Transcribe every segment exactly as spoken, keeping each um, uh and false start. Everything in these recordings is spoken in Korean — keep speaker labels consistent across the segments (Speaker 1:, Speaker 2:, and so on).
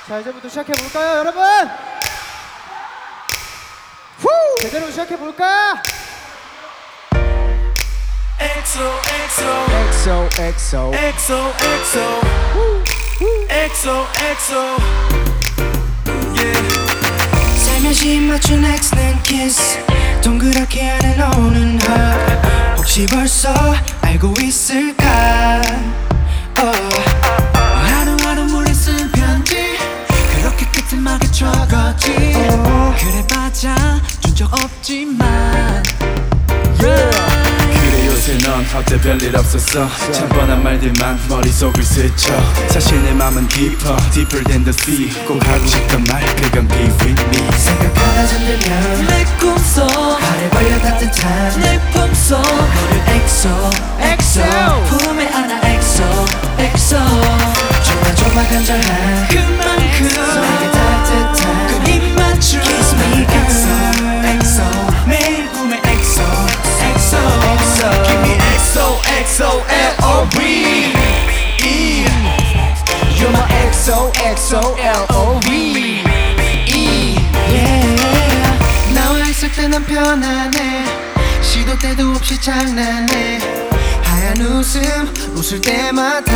Speaker 1: 자, 이제부터 시작해볼까요, 여러분? 후! 제대로 시작해볼까?
Speaker 2: 엑소 엑소
Speaker 1: 엑소 엑소
Speaker 2: 엑소 엑소 엑소 엑소
Speaker 3: 살며시 맞춘 X는 키스 동그랗게 안에 넣는 hug 혹시 벌써 알고 있을까 oh. 하루하루 몰래 쓴 편지 그렇게 끝에막에 적었지 oh. 그래봤자 준 적 없지만
Speaker 2: 그래 요새 넌 어때 별일 없었어 참 뻔한 말들만 머릿속을 스쳐 사실 내 맘은 deeper deeper than the sea 꼭 하고 싶던 말 그건 be with me
Speaker 3: 생각하다 잠들면 내 꿈속 발에 벌려 따뜻한 내 품속 너를 엑소 엑소 품에 안아 엑소 엑소 좋아 좋아 간절한 그만큼 내게 따뜻한 그 입맞춤 Kiss me 엑소 엑소 매일 꿈에 엑소 엑소 엑소
Speaker 2: Give me 엑소 엑소 L O V E
Speaker 1: You're my 엑소 엑소 L O V E
Speaker 3: yeah. 나와 있을 때 난 편안해 시도 때도 없이 장난해 하얀 웃음 웃을 때마다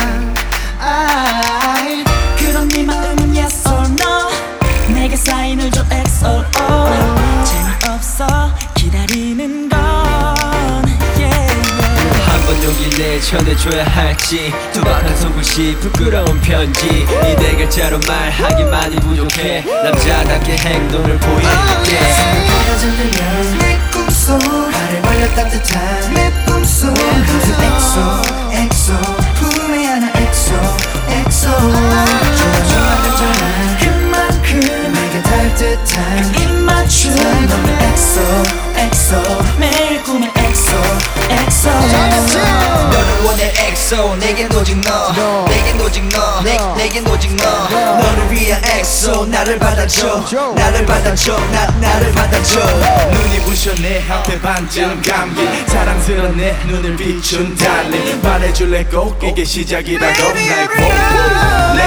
Speaker 3: I
Speaker 4: 그런 네 마음은 yes or no 내게 사인을 줘 엑스 오 오 재미없어 기다리는 건 yeah.
Speaker 5: 한 번 용기 내 전해줘야 할지 두박한 손글씨 부끄러운 편지 이대 글자로 말하기만이 부족해 남자답게 행동을 보일게
Speaker 3: 생각하다 잠들면 내 꿈속 발을 벌려 따뜻한 내 품속 너를 엑소 엑소 품에 안아 엑소 엑소 좋아 좋아 간절한 그만큼 내게 닿을 듯한
Speaker 4: 입맞춤
Speaker 3: 너를 엑소 엑소
Speaker 4: 매일 꿈에 엑소 엑소
Speaker 5: 너를 원해 엑소 내겐 오직 너 내겐 오직 너 내, 내겐 오직 너 너를 위한 엑소 나를 받아줘 나를 받아줘 나, 나를 받아줘
Speaker 2: 눈이 부셔 내 앞에 반쯤 감기 사랑스런 내 눈을 비춘 달리 말해줄래 꼭 이게 시작이라고 날 보고